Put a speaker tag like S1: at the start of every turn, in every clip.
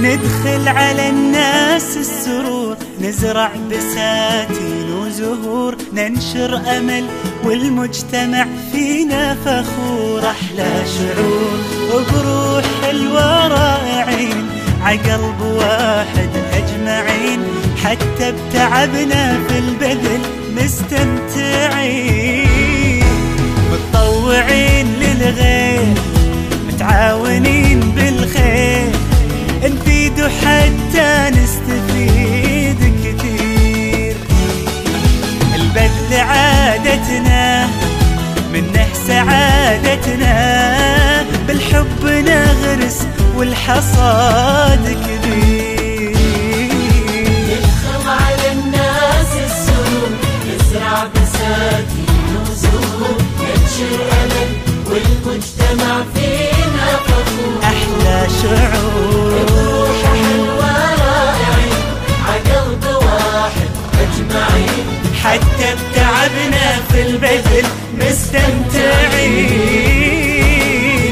S1: ندخل على الناس السرور، نزرع بساتين وزهور، ننشر أمل والمجتمع فينا فخور. أحلى شعور وبروح حلوة رائعين، عقلب واحد أجمعين، حتى بتعبنا في البذل مستمتعين. متطوعين للغير، متعاونين بالخير، نفيد حتى نستفيد كثير. البذل عادتنا، منه سعادتنا، بالحب نغرس والحصاد كبير.
S2: ندخل على الناس السرور، نزرع بساتين وزهور، ننشر أمل والمجتمع فينا فخور.
S1: أحلى شعور
S2: بروح حلوة رائعين، عقلب واحد أجمعين،
S1: حتى بتعبنا في البذل مستمتعين.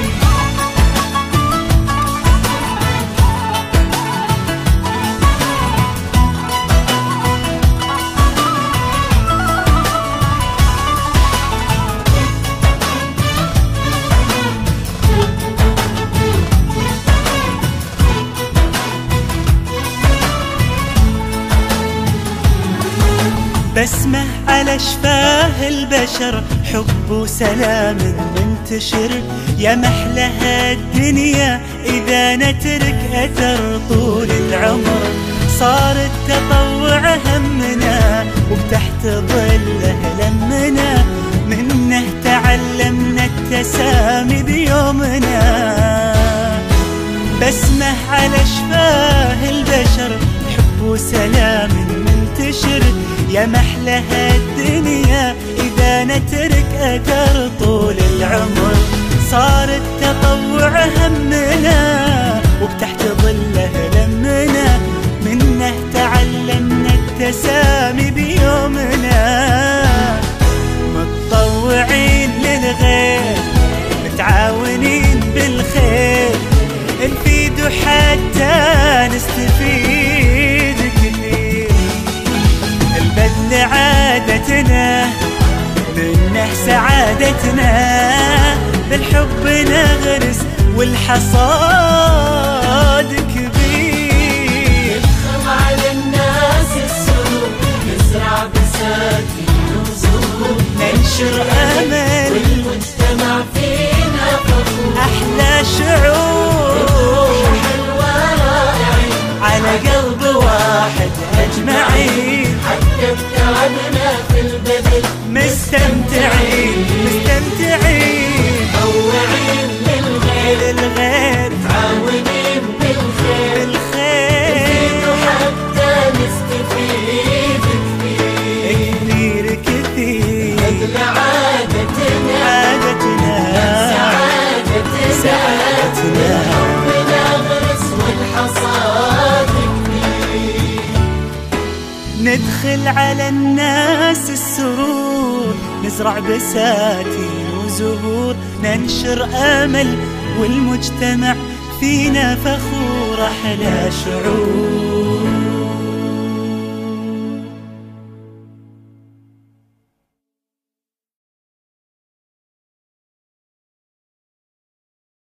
S1: بسمة على شفاه البشر، حب وسلام منتشر، يا محلها الدنيا إذا نترك أثر طول العمر. صار التطوع همنا وبتحت ظله لمنا، منه تعلمنا التسامي بيومنا. بسمة على شفاه البشر، حب وسلام منتشر، يا محلها الدنيا إذا نترك أثر طول العمر. صار التطوع همنا وبتحت ظله لمنا، منه تعلمنا التسامي بيومنا. متطوعين للغير، متعاونين بالخير، نفيد حتى نستفيد كثير. البذل عادتنا، منه سعادتنا، بالحب نغرس والحصاد كبير.
S2: ندخل على الناس السرور، نزرع بساتين وزهور،
S1: ننشر أمل
S2: والمجتمع فينا فخور.
S1: أحلى شعور
S2: حلوة رائعين،
S1: على قلب واحد أجمعين،
S2: حتى بتعبنا في البذل
S1: مستمتعين مستمتعين.
S2: متطوعين للغير،
S1: للغير
S2: متعاونين بالخير،
S1: بالخير،
S2: حتى نستفيد كثير.
S1: كثير كثير.
S2: بذل عادتنا،
S1: عادتنا سعادتنا،
S2: بنغرس والحصاد كبير.
S1: ندخل على الناس السرور، نزرع بساتين وزهور، ننشر أمل والمجتمع فينا فخور. أحلى شعور